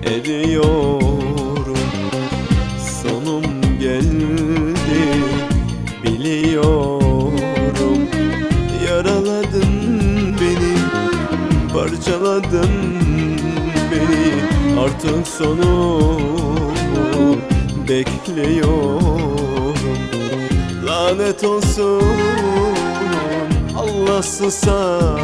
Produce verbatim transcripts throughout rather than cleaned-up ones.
eriyorum. Sonum geldi biliyorum. Yaraladın beni, parçaladın beni. Artık sonumu bekliyorum. Lanet olsun Allah'sız sana,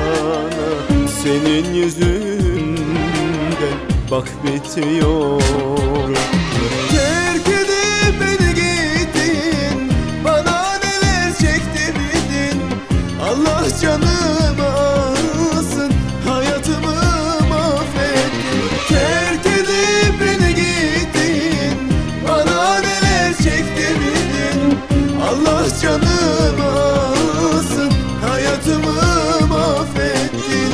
senin yüzünden bak bitiyorum. Terk edip beni gittin, bana neler çektirdin. Allah canımı alsın, hayatımı mahvettin. Terk edip beni gittin, bana neler çektirdin. Allah canımı alsın, hayatımı mahvettin.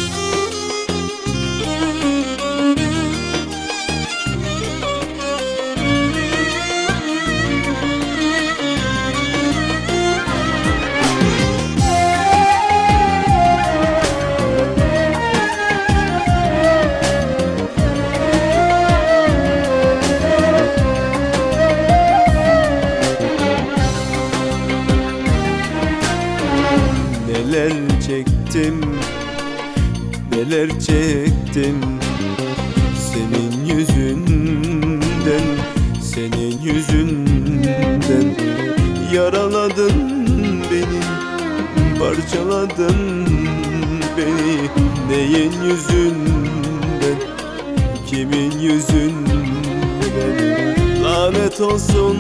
Neler çektim, neler çektim senin yüzünden, senin yüzünden. Yaraladın beni, parçaladın beni. Neyin yüzünden, kimin yüzünden? Lanet olsun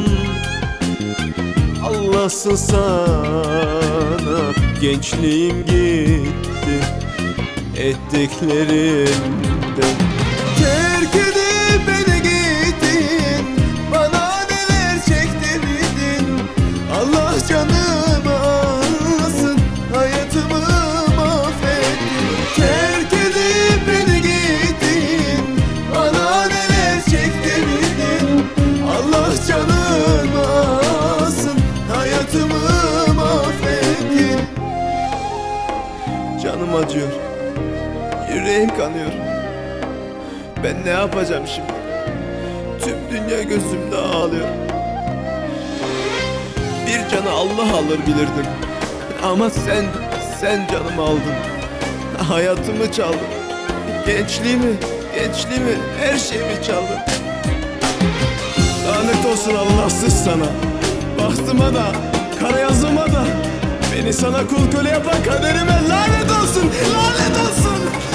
Allah'sız sana, gençliğim gitti ettiklerimden. Terk edip beni gittin, bana neler çektirdin. Allah canımı alsın, hayatımı mahvettin. Terk edip beni gittin, bana neler çektirdin. Allah canımı alsın, hayatımı mahvettin. Canım acıyor, yüreğim kanıyor. Ben ne yapacağım şimdi? Tüm dünya gözümde ağlıyor. Bir canı Allah alır bilirdim, ama sen, sen canımı aldın. Hayatımı çaldın, gençliğimi, gençliğimi, her şeyimi çaldın. Lanet olsun Allah'sız sana, bahtıma da, kara yazıma da, beni sana kul köle yapan kaderime lanet olsun, lanet olsun.